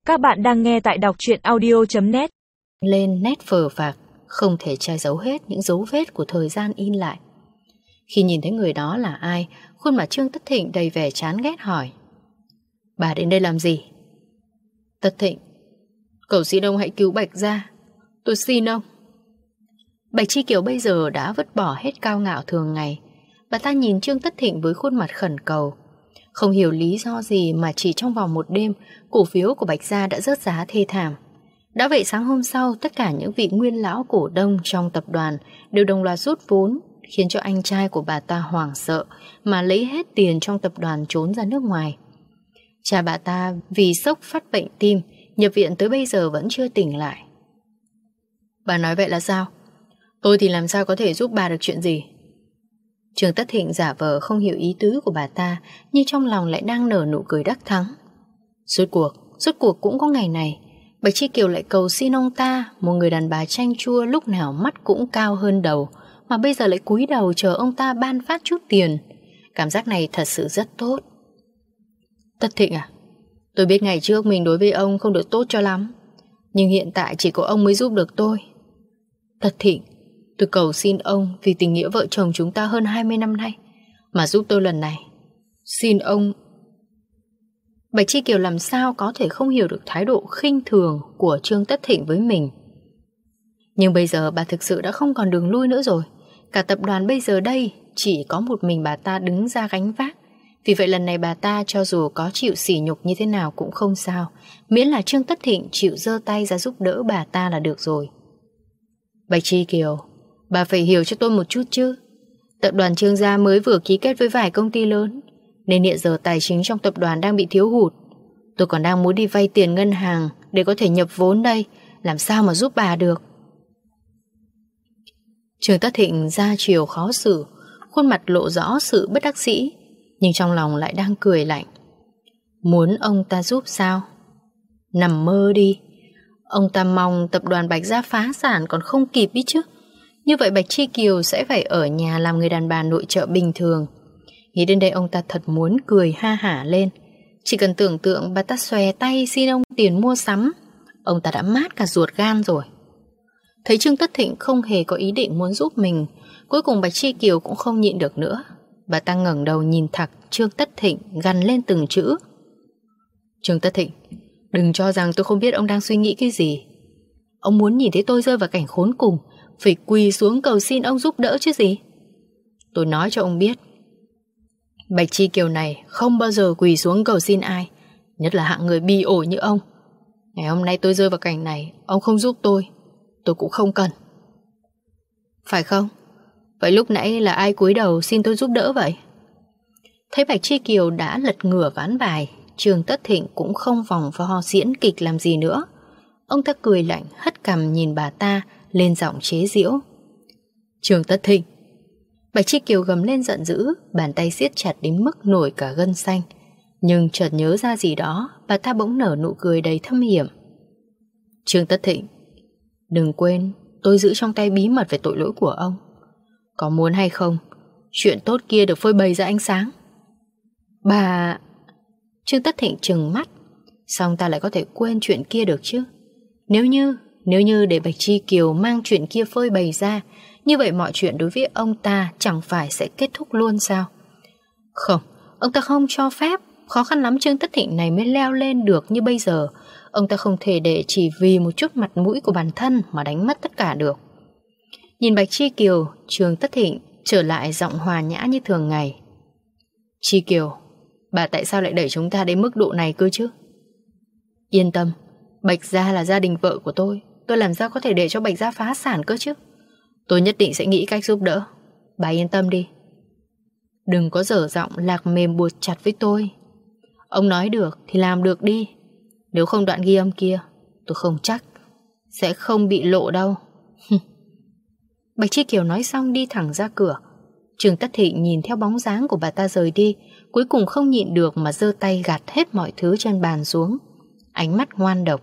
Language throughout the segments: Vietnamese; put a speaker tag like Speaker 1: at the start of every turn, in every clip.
Speaker 1: Các bạn đang nghe tại đọc truyện audio.net.
Speaker 2: Lên nét phờ phạc, không thể che giấu hết những dấu vết của thời gian in lại. Khi nhìn thấy người đó là ai, khuôn mặt Trương Tất Thịnh đầy vẻ chán ghét hỏi: "Bà đến đây làm gì?" "Tất Thịnh, cầu xin ông hãy cứu Bạch gia, tôi xin ông." Bạch Chi Kiều bây giờ đã vứt bỏ hết cao ngạo thường ngày. Bà ta nhìn Trương Tất Thịnh với khuôn mặt khẩn cầu. Không hiểu lý do gì mà chỉ trong vòng một đêm, cổ phiếu của Bạch gia đã rớt giá thê thảm. Đã vậy sáng hôm sau, tất cả những vị nguyên lão cổ đông trong tập đoàn đều đồng loạt rút vốn, khiến cho anh trai của bà ta hoảng sợ mà lấy hết tiền trong tập đoàn trốn ra nước ngoài. Cha bà ta vì sốc phát bệnh tim, nhập viện tới bây giờ vẫn chưa tỉnh lại. "Bà nói vậy là sao? Tôi thì làm sao có thể giúp bà được chuyện gì?" Trương Tất Thịnh giả vờ không hiểu ý tứ của bà ta, nhưng trong lòng lại đang nở nụ cười đắc thắng. Rốt cuộc cũng có ngày này. Bạch Chi Kiều lại cầu xin ông ta, một người đàn bà chanh chua lúc nào mắt cũng cao hơn đầu, mà bây giờ lại cúi đầu chờ ông ta ban phát chút tiền. Cảm giác này thật sự rất tốt. "Tất Thịnh à, tôi biết ngày trước mình đối với ông không được tốt cho lắm, nhưng hiện tại chỉ có ông mới giúp được tôi. Tất Thịnh, tôi cầu xin ông vì tình nghĩa vợ chồng chúng ta hơn 20 năm nay mà giúp tôi lần này. Xin ông." Bạch Chi Kiều làm sao có thể không hiểu được thái độ khinh thường của Trương Tất Thịnh với mình. Nhưng bây giờ bà thực sự đã không còn đường lui nữa rồi. Cả tập đoàn bây giờ đây chỉ có một mình bà ta đứng ra gánh vác. Vì vậy lần này bà ta cho dù có chịu sỉ nhục như thế nào cũng không sao, miễn là Trương Tất Thịnh chịu giơ tay ra giúp đỡ bà ta là được rồi. "Bạch Chi Kiều, bà phải hiểu cho tôi một chút chứ. Tập đoàn Trương gia mới vừa ký kết với vài công ty lớn, nên hiện giờ tài chính trong tập đoàn đang bị thiếu hụt. Tôi còn đang muốn đi vay tiền ngân hàng để có thể nhập vốn đây, làm sao mà giúp bà được." Trương Tất Thịnh ra chiều khó xử, khuôn mặt lộ rõ sự bất đắc dĩ, nhưng trong lòng lại đang cười lạnh. Muốn ông ta giúp sao? Nằm mơ đi. Ông ta mong tập đoàn Bạch gia phá sản còn không kịp ý chứ. Như vậy Bạch Chi Kiều sẽ phải ở nhà làm người đàn bà nội trợ bình thường. Nghĩ đến đây ông ta thật muốn cười ha hả lên. Chỉ cần tưởng tượng bà ta xòe tay xin ông tiền mua sắm, ông ta đã mát cả ruột gan rồi. Thấy Trương Tất Thịnh không hề có ý định muốn giúp mình, cuối cùng Bạch Chi Kiều cũng không nhịn được nữa. Bà ta ngẩng đầu nhìn thẳng Trương Tất Thịnh, gằn lên từng chữ: "Trương Tất Thịnh, đừng cho rằng tôi không biết ông đang suy nghĩ cái gì. Ông muốn nhìn thấy tôi rơi vào cảnh khốn cùng, phải quỳ xuống cầu xin ông giúp đỡ chứ gì. Tôi nói cho ông biết, Bạch Chi Kiều này không bao giờ quỳ xuống cầu xin ai, nhất là hạng người bi ổi như ông. Ngày hôm nay tôi rơi vào cảnh này, ông không giúp tôi cũng không cần. Phải không? Vậy lúc nãy là ai cúi đầu xin tôi giúp đỡ vậy?" Thấy Bạch Chi Kiều đã lật ngửa ván bài, Trương Tất Thịnh cũng không vòng vo diễn kịch làm gì nữa. Ông ta cười lạnh, hất cằm nhìn bà ta, lên giọng chế giễu: "Trương Tất Thịnh!" Bạch Chi Kiều gầm lên giận dữ, bàn tay siết chặt đến mức nổi cả gân xanh. Nhưng chợt nhớ ra gì đó, bà ta bỗng nở nụ cười đầy thâm hiểm. "Trương Tất Thịnh, đừng quên tôi giữ trong tay bí mật về tội lỗi của ông. Có muốn hay không, chuyện tốt kia được phơi bày ra ánh sáng." "Bà..." Trương Tất Thịnh trừng mắt. Xong ta lại có thể quên chuyện kia được chứ? Nếu như để Bạch Chi Kiều mang chuyện kia phơi bày ra, như vậy mọi chuyện đối với ông ta chẳng phải sẽ kết thúc luôn sao? Không, ông ta không cho phép. Khó khăn lắm Trương Tất Thịnh này mới leo lên được như bây giờ. Ông ta không thể để chỉ vì một chút mặt mũi của bản thân mà đánh mất tất cả được. Nhìn Bạch Chi Kiều, Trương Tất Thịnh trở lại giọng hòa nhã như thường ngày. "Chi Kiều, bà tại sao lại đẩy chúng ta đến mức độ này cơ chứ? Yên tâm, Bạch gia là gia đình vợ của tôi làm sao có thể để cho Bạch gia phá sản cơ chứ? Tôi nhất định sẽ nghĩ cách giúp đỡ. Bà yên tâm đi. Đừng có dở giọng lạc mềm buộc chặt với tôi. Ông nói được thì làm được đi. Nếu không đoạn ghi âm kia, tôi không chắc sẽ không bị lộ đâu." Bạch Chi Kiều nói xong đi thẳng ra cửa. Trương Tất Thịnh nhìn theo bóng dáng của bà ta rời đi, cuối cùng không nhịn được mà giơ tay gạt hết mọi thứ trên bàn xuống, ánh mắt ngoan độc.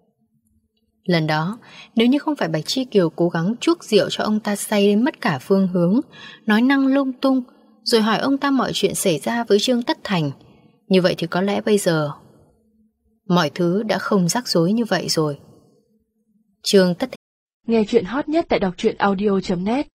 Speaker 2: Lần đó, nếu như không phải Bạch Chi Kiều cố gắng chuốc rượu cho ông ta say đến mất cả phương hướng, nói năng lung tung, rồi hỏi ông ta mọi chuyện xảy ra với Trương Tất Thành, như vậy thì có lẽ bây giờ Mọi thứ đã không rắc rối như vậy rồi. Trương Tất
Speaker 1: Nghe chuyện hot nhất tại đọc truyện audio.net